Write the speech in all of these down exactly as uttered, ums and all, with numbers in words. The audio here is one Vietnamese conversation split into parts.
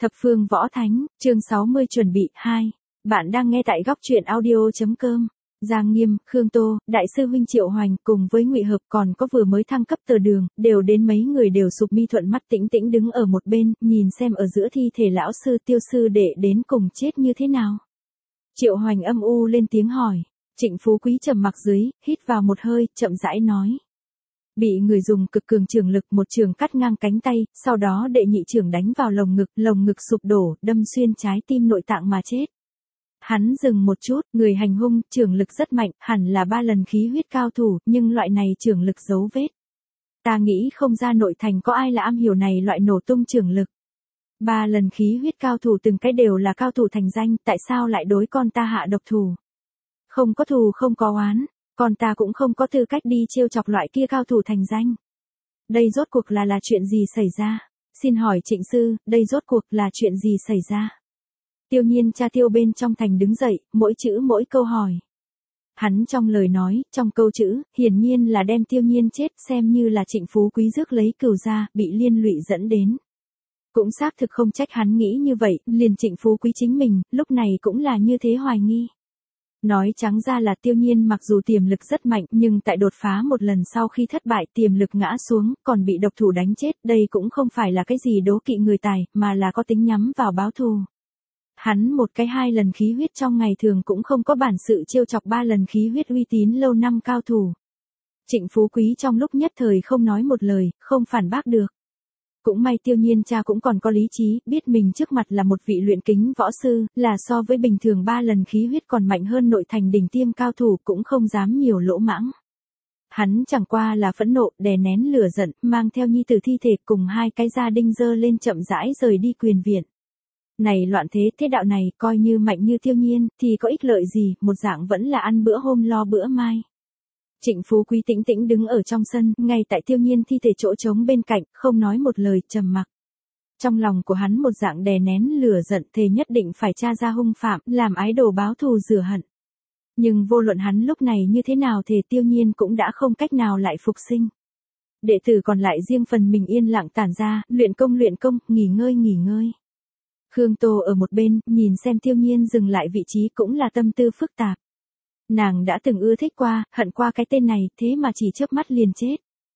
Thập phương võ thánh, chương sáu mươi chuẩn bị, hai. Bạn đang nghe tại góc truyện audio.com. Giang Nghiêm, Khương Tô, Đại sư huynh Triệu Hoành cùng với Ngụy Hợp còn có vừa mới thăng cấp Tờ Đường, đều đến mấy người đều sụp mi thuận mắt tĩnh tĩnh đứng ở một bên, nhìn xem ở giữa thi thể lão sư Tiêu sư đệ đến cùng chết như thế nào. Triệu Hoành âm u lên tiếng hỏi. Trịnh Phú Quý trầm mặc dưới, hít vào một hơi, chậm rãi nói. Bị người dùng cực cường trường lực một trường cắt ngang cánh tay, sau đó đệ nhị trường đánh vào lồng ngực, lồng ngực sụp đổ, đâm xuyên trái tim nội tạng mà chết. Hắn dừng một chút, người hành hung, trường lực rất mạnh, hẳn là ba lần khí huyết cao thủ, nhưng loại này trường lực giấu vết. Ta nghĩ không ra nội thành có ai là am hiểu này loại nổ tung trường lực. Ba lần khí huyết cao thủ từng cái đều là cao thủ thành danh, tại sao lại đối con ta hạ độc thủ? Không có thù không có oán. Còn ta cũng không có tư cách đi trêu chọc loại kia cao thủ thành danh. Đây rốt cuộc là là chuyện gì xảy ra? Xin hỏi Trịnh sư, đây rốt cuộc là chuyện gì xảy ra? Tiêu Nhiên cha Tiêu bên trong thành đứng dậy, mỗi chữ mỗi câu hỏi. Hắn trong lời nói, trong câu chữ, hiển nhiên là đem Tiêu Nhiên chết xem như là Trịnh Phú Quý rước lấy cừu ra, bị liên lụy dẫn đến. Cũng xác thực không trách hắn nghĩ như vậy, liền Trịnh Phú Quý chính mình, lúc này cũng là như thế hoài nghi. Nói trắng ra là Tiêu Nhiên mặc dù tiềm lực rất mạnh nhưng tại đột phá một lần sau khi thất bại tiềm lực ngã xuống, còn bị độc thủ đánh chết, đây cũng không phải là cái gì đố kỵ người tài, mà là có tính nhắm vào báo thù. Hắn một cái hai lần khí huyết trong ngày thường cũng không có bản sự trêu chọc ba lần khí huyết uy tín lâu năm cao thủ. Trịnh Phú Quý trong lúc nhất thời không nói một lời, không phản bác được. Cũng may Tiêu Nhiên cha cũng còn có lý trí, biết mình trước mặt là một vị luyện kính võ sư, là so với bình thường ba lần khí huyết còn mạnh hơn nội thành đỉnh tiêm cao thủ, cũng không dám nhiều lỗ mãng. Hắn chẳng qua là phẫn nộ, đè nén lửa giận, mang theo nhi tử thi thể cùng hai cái gia đinh dơ lên chậm rãi rời đi quyền viện. Này loạn thế thế đạo này, coi như mạnh như Tiêu Nhiên, thì có ích lợi gì, một dạng vẫn là ăn bữa hôm lo bữa mai. Trịnh Phú Quý tĩnh tĩnh đứng ở trong sân, ngay tại Tiêu Nhiên thi thể chỗ trống bên cạnh, không nói một lời, trầm mặc. Trong lòng của hắn một dạng đè nén lửa giận, thề nhất định phải tra ra hung phạm, làm ái đồ báo thù rửa hận. Nhưng vô luận hắn lúc này như thế nào thì Tiêu Nhiên cũng đã không cách nào lại phục sinh. Đệ tử còn lại riêng phần mình yên lặng tản ra, luyện công luyện công, nghỉ ngơi nghỉ ngơi. Khương Tô ở một bên, nhìn xem Tiêu Nhiên dừng lại vị trí cũng là tâm tư phức tạp. Nàng đã từng ưa thích qua, hận qua cái tên này, thế mà chỉ chớp mắt liền chết.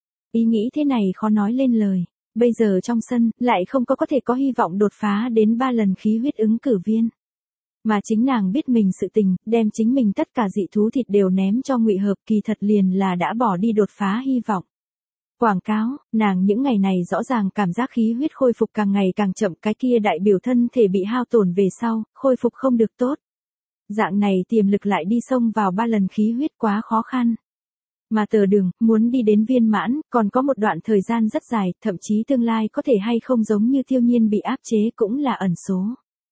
Ý nghĩ thế này khó nói lên lời. Bây giờ trong sân, lại không có có thể có hy vọng đột phá đến ba lần khí huyết ứng cử viên. Mà chính nàng biết mình sự tình, đem chính mình tất cả dị thú thịt đều ném cho Ngụy Hợp, kỳ thật liền là đã bỏ đi đột phá hy vọng. Quảng cáo, nàng những ngày này rõ ràng cảm giác khí huyết khôi phục càng ngày càng chậm, cái kia đại biểu thân thể bị hao tổn về sau, khôi phục không được tốt. Dạng này tiềm lực lại đi xông vào ba lần khí huyết quá khó khăn. Mà Tờ Đường, muốn đi đến viên mãn, còn có một đoạn thời gian rất dài, thậm chí tương lai có thể hay không giống như Tiêu Nhiên bị áp chế cũng là ẩn số.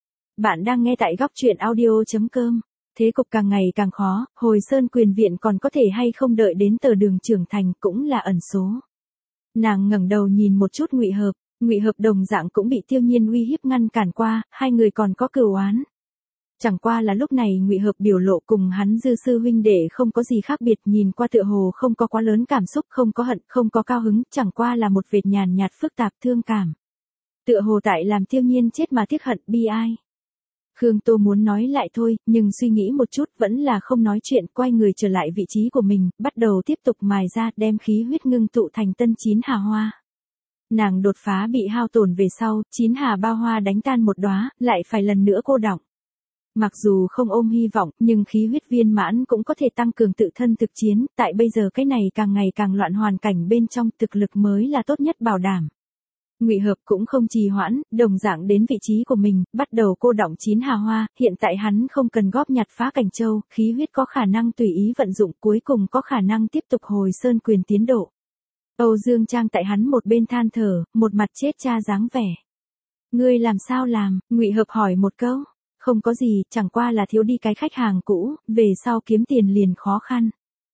Bạn đang nghe tại góc truyện audio.com. Thế cục càng ngày càng khó, Hồi Sơn quyền viện còn có thể hay không đợi đến Tờ Đường trưởng thành cũng là ẩn số. Nàng ngẩng đầu nhìn một chút Ngụy Hợp, Ngụy Hợp đồng dạng cũng bị Tiêu Nhiên uy hiếp ngăn cản qua, hai người còn có cừu oán. Chẳng qua là lúc này Ngụy Hợp biểu lộ cùng hắn dư sư huynh đệ không có gì khác biệt, nhìn qua tựa hồ không có quá lớn cảm xúc, không có hận, không có cao hứng, chẳng qua là một vệt nhàn nhạt phức tạp thương cảm. Tựa hồ tại làm Tiêu Nhiên chết mà tiếc hận, bi ai. Khương Tô muốn nói lại thôi, nhưng suy nghĩ một chút vẫn là không nói chuyện, quay người trở lại vị trí của mình, bắt đầu tiếp tục mài ra, đem khí huyết ngưng tụ thành tân chín hà hoa. Nàng đột phá bị hao tổn về sau, chín hà bao hoa đánh tan một đóa, lại phải lần nữa cô đọng. Mặc dù không ôm hy vọng, nhưng khí huyết viên mãn cũng có thể tăng cường tự thân thực chiến, tại bây giờ cái này càng ngày càng loạn hoàn cảnh bên trong, thực lực mới là tốt nhất bảo đảm. Ngụy Hợp cũng không trì hoãn, đồng dạng đến vị trí của mình, bắt đầu cô đọng chín hà hoa, hiện tại hắn không cần góp nhặt phá cảnh châu, khí huyết có khả năng tùy ý vận dụng, cuối cùng có khả năng tiếp tục Hồi Sơn quyền tiến độ. Âu Dương Trang tại hắn một bên than thở, một mặt chết cha dáng vẻ. Ngươi làm sao làm? Ngụy Hợp hỏi một câu. Không có gì, chẳng qua là thiếu đi cái khách hàng cũ, về sau kiếm tiền liền khó khăn.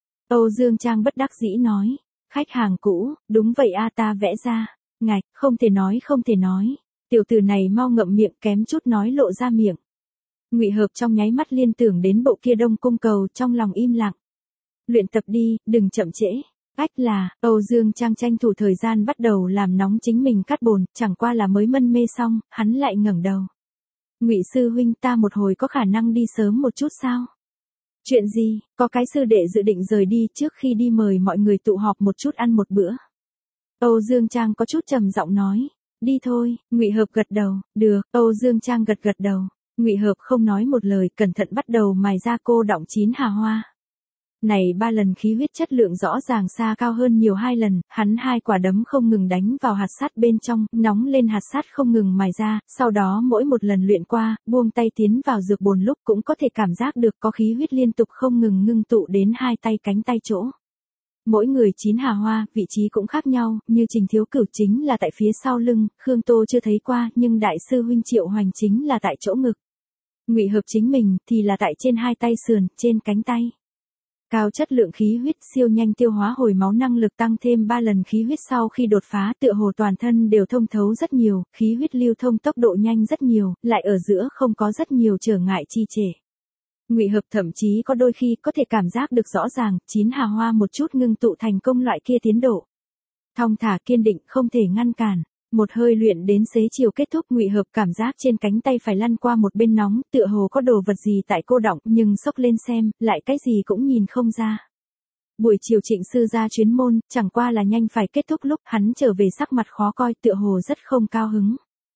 Âu Dương Trang bất đắc dĩ nói. Khách hàng cũ, đúng vậy a, ta vẽ ra. Ngạch, không thể nói không thể nói. Tiểu tử này mau ngậm miệng, kém chút nói lộ ra miệng. Ngụy Hợp trong nháy mắt liên tưởng đến bộ kia Đông Cung cầu, trong lòng im lặng. Luyện tập đi, đừng chậm trễ. Ách là, Âu Dương Trang tranh thủ thời gian bắt đầu làm nóng chính mình cắt bồn, chẳng qua là mới mân mê xong, hắn lại ngẩng đầu. Ngụy sư huynh, ta một hồi có khả năng đi sớm một chút sao? Chuyện gì? Có cái sư đệ dự định rời đi, trước khi đi mời mọi người tụ họp một chút ăn một bữa. Âu Dương Trang có chút trầm giọng nói. Đi thôi. Ngụy Hợp gật đầu. Được. Âu Dương Trang gật gật đầu. Ngụy Hợp không nói một lời, cẩn thận bắt đầu mài ra cô đọng chín hà hoa. Này ba lần khí huyết chất lượng rõ ràng xa cao hơn nhiều hai lần, hắn hai quả đấm không ngừng đánh vào hạt sắt bên trong, nóng lên hạt sắt không ngừng mài ra, sau đó mỗi một lần luyện qua, buông tay tiến vào dược bồn lúc cũng có thể cảm giác được có khí huyết liên tục không ngừng ngưng tụ đến hai tay cánh tay chỗ. Mỗi người chín hà hoa, vị trí cũng khác nhau, như Trình Thiếu Cửu chính là tại phía sau lưng, Khương Tô chưa thấy qua, nhưng đại sư huynh Triệu Hoành chính là tại chỗ ngực. Ngụy Hợp chính mình thì là tại trên hai tay sườn, trên cánh tay. Cao chất lượng khí huyết, siêu nhanh tiêu hóa hồi máu, năng lực tăng thêm ba lần khí huyết sau khi đột phá, tựa hồ toàn thân đều thông thấu rất nhiều, khí huyết lưu thông tốc độ nhanh rất nhiều, lại ở giữa không có rất nhiều trở ngại trì trệ. Ngụy Hợp thậm chí có đôi khi có thể cảm giác được rõ ràng, chín hà hoa một chút ngưng tụ thành công loại kia tiến độ. Thong thả kiên định, không thể ngăn cản. Một hơi luyện đến xế chiều kết thúc, Ngụy Hợp cảm giác trên cánh tay phải lăn qua một bên nóng, tựa hồ có đồ vật gì tại cô đọng, nhưng xốc lên xem, lại cái gì cũng nhìn không ra. Buổi chiều Trịnh sư ra chuyến môn, chẳng qua là nhanh phải kết thúc lúc hắn trở về sắc mặt khó coi, tựa hồ rất không cao hứng.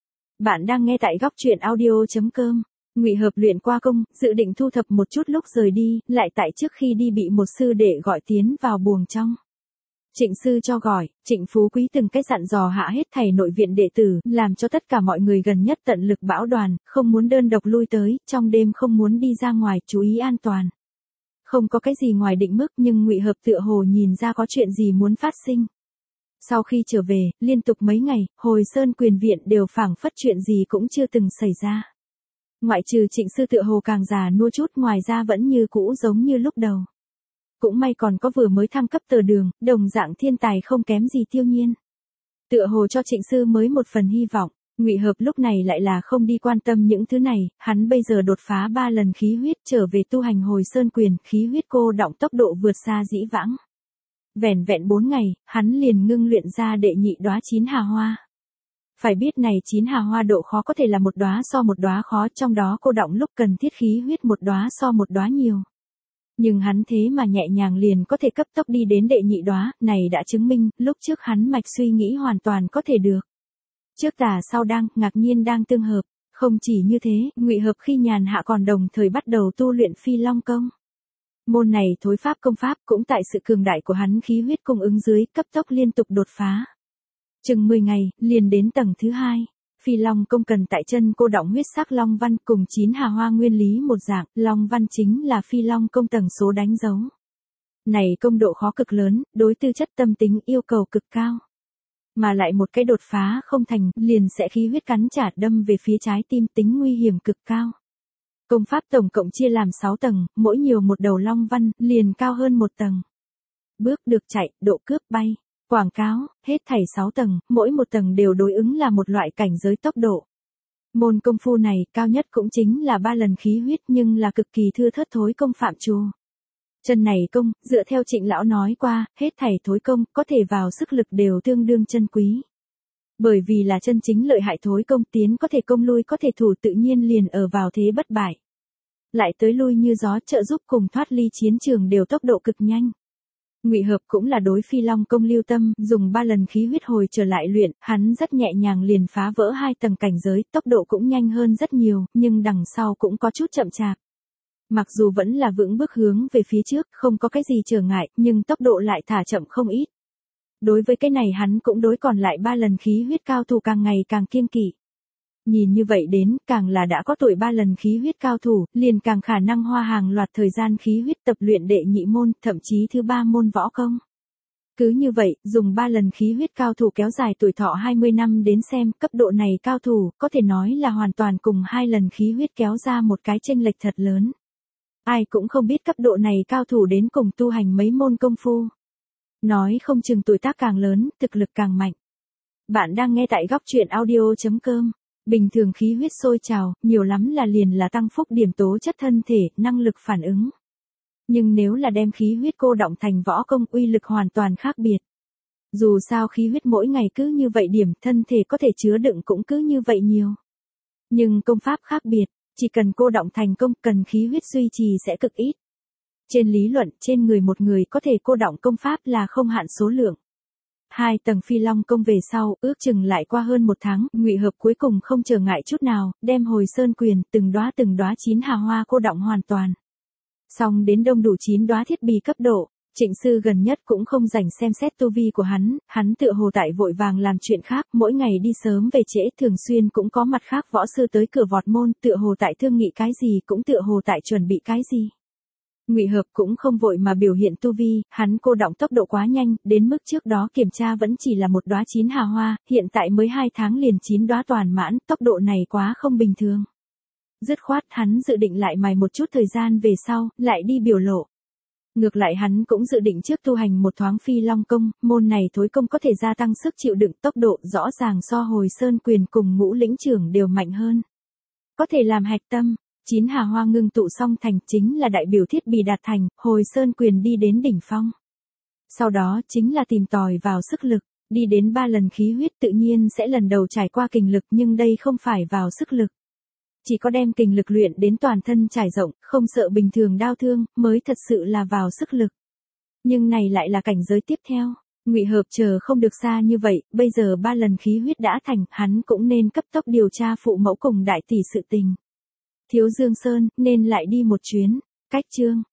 Bạn đang nghe tại góc truyện audio chấm com. Ngụy Hợp luyện qua công, dự định thu thập một chút lúc rời đi, lại tại trước khi đi bị một sư đệ gọi tiến vào buồng trong. Trịnh sư cho gọi, Trịnh Phú Quý từng cách dặn dò hạ hết thảy nội viện đệ tử, làm cho tất cả mọi người gần nhất tận lực bảo đoàn, không muốn đơn độc lui tới, trong đêm không muốn đi ra ngoài, chú ý an toàn. Không có cái gì ngoài định mức, nhưng Ngụy Hợp tựa hồ nhìn ra có chuyện gì muốn phát sinh. Sau khi trở về, liên tục mấy ngày, Hồi Sơn Quyền Viện đều phảng phất chuyện gì cũng chưa từng xảy ra. Ngoại trừ Trịnh sư tựa hồ càng già nua chút, ngoài ra vẫn như cũ giống như lúc đầu. Cũng may còn có vừa mới thăng cấp Tờ Đường, đồng dạng thiên tài không kém gì Tiêu Nhiên. Tựa hồ cho Trịnh sư mới một phần hy vọng, Ngụy Hợp lúc này lại là không đi quan tâm những thứ này, hắn bây giờ đột phá ba lần khí huyết trở về tu hành Hồi Sơn Quyền, khí huyết cô đọng tốc độ vượt xa dĩ vãng. Vẻn vẹn bốn ngày, hắn liền ngưng luyện ra đệ nhị đóa chín hà hoa. Phải biết này chín hà hoa độ khó có thể là một đóa so một đóa khó, trong đó cô đọng lúc cần thiết khí huyết một đóa so một đóa nhiều. Nhưng hắn thế mà nhẹ nhàng liền có thể cấp tốc đi đến đệ nhị đóa, này đã chứng minh, lúc trước hắn mạch suy nghĩ hoàn toàn có thể được. Trước tà sau đang, ngạc nhiên đang tương hợp, không chỉ như thế, Ngụy Hợp khi nhàn hạ còn đồng thời bắt đầu tu luyện Phi Long công. Môn này thối pháp công pháp cũng tại sự cường đại của hắn khí huyết cung ứng dưới, cấp tốc liên tục đột phá. Chừng mười ngày, liền đến tầng thứ hai. Phi Long công cần tại chân cô đọng huyết sắc Long Văn cùng chín hà hoa nguyên lý một dạng, Long Văn chính là Phi Long công tầng số đánh dấu. Này công độ khó cực lớn, đối tư chất tâm tính yêu cầu cực cao. Mà lại một cái đột phá không thành, liền sẽ khí huyết cắn trả đâm về phía trái tim, tính nguy hiểm cực cao. Công pháp tổng cộng chia làm sáu tầng, mỗi nhiều một đầu Long Văn, liền cao hơn một tầng. Bước được chạy, độ cướp bay. Quảng cáo, hết thảy sáu tầng, mỗi một tầng đều đối ứng là một loại cảnh giới tốc độ. Môn công phu này, cao nhất cũng chính là ba lần khí huyết nhưng là cực kỳ thưa thớt thối công phạm trù. Chân này công, dựa theo Trịnh lão nói qua, hết thảy thối công, có thể vào sức lực đều tương đương chân quý. Bởi vì là chân chính lợi hại thối công, tiến có thể công lui có thể thủ, tự nhiên liền ở vào thế bất bại. Lại tới lui như gió, trợ giúp cùng thoát ly chiến trường đều tốc độ cực nhanh. Ngụy Hợp cũng là đối Phi Long công lưu tâm, dùng ba lần khí huyết hồi trở lại luyện, hắn rất nhẹ nhàng liền phá vỡ hai tầng cảnh giới, tốc độ cũng nhanh hơn rất nhiều, nhưng đằng sau cũng có chút chậm chạp. Mặc dù vẫn là vững bước hướng về phía trước, không có cái gì trở ngại, nhưng tốc độ lại thả chậm không ít. Đối với cái này hắn cũng đối còn lại ba lần khí huyết cao thủ càng ngày càng kiêng kỵ. Nhìn như vậy đến, càng là đã có tuổi ba lần khí huyết cao thủ, liền càng khả năng hoa hàng loạt thời gian khí huyết tập luyện đệ nhị môn, thậm chí thứ ba môn võ công. Cứ như vậy, dùng ba lần khí huyết cao thủ kéo dài tuổi thọ hai mươi năm đến xem, cấp độ này cao thủ, có thể nói là hoàn toàn cùng hai lần khí huyết kéo ra một cái chênh lệch thật lớn. Ai cũng không biết cấp độ này cao thủ đến cùng tu hành mấy môn công phu. Nói không chừng tuổi tác càng lớn, thực lực càng mạnh. Bạn đang nghe tại góc truyện audio chấm com. Bình thường khí huyết sôi trào, nhiều lắm là liền là tăng phúc điểm tố chất thân thể, năng lực phản ứng. Nhưng nếu là đem khí huyết cô đọng thành võ công uy lực hoàn toàn khác biệt. Dù sao khí huyết mỗi ngày cứ như vậy điểm, thân thể có thể chứa đựng cũng cứ như vậy nhiều. Nhưng công pháp khác biệt, chỉ cần cô đọng thành công, cần khí huyết duy trì sẽ cực ít. Trên lý luận, trên người một người có thể cô đọng công pháp là không hạn số lượng. Hai tầng Phi Long công về sau, ước chừng lại qua hơn một tháng, Ngụy Hợp cuối cùng không trở ngại chút nào, đem Hồi Sơn Quyền từng đóa từng đóa chín hà hoa cô đọng hoàn toàn. Xong đến đông đủ chín đóa thiết bì cấp độ, Trịnh sư gần nhất cũng không rảnh xem xét tu vi của hắn, hắn tựa hồ tại vội vàng làm chuyện khác, mỗi ngày đi sớm về trễ, thường xuyên cũng có mặt khác võ sư tới cửa vọt môn, tựa hồ tại thương nghị cái gì, cũng tựa hồ tại chuẩn bị cái gì. Ngụy Hợp cũng không vội mà biểu hiện tu vi, hắn cô đọng tốc độ quá nhanh, đến mức trước đó kiểm tra vẫn chỉ là một đóa chín hà hoa, hiện tại mới hai tháng liền chín đóa toàn mãn, tốc độ này quá không bình thường. Dứt khoát hắn dự định lại mài một chút thời gian về sau, lại đi biểu lộ. Ngược lại hắn cũng dự định trước tu hành một thoáng Phi Long công, môn này thối công có thể gia tăng sức chịu đựng, tốc độ rõ ràng so Hồi Sơn Quyền cùng Ngũ Lĩnh Trưởng đều mạnh hơn. Có thể làm hạch tâm, chín hà hoa ngưng tụ xong thành chính là đại biểu thiết bì đạt thành, Hồi Sơn Quyền đi đến đỉnh phong. Sau đó chính là tìm tòi vào sức lực, đi đến ba lần khí huyết tự nhiên sẽ lần đầu trải qua kình lực, nhưng đây không phải vào sức lực. Chỉ có đem kình lực luyện đến toàn thân trải rộng, không sợ bình thường đau thương, mới thật sự là vào sức lực. Nhưng này lại là cảnh giới tiếp theo. Ngụy Hợp chờ không được xa như vậy, bây giờ ba lần khí huyết đã thành, hắn cũng nên cấp tốc điều tra phụ mẫu cùng đại tỷ sự tình. Thiếu Dương Sơn, nên lại đi một chuyến. Cách chương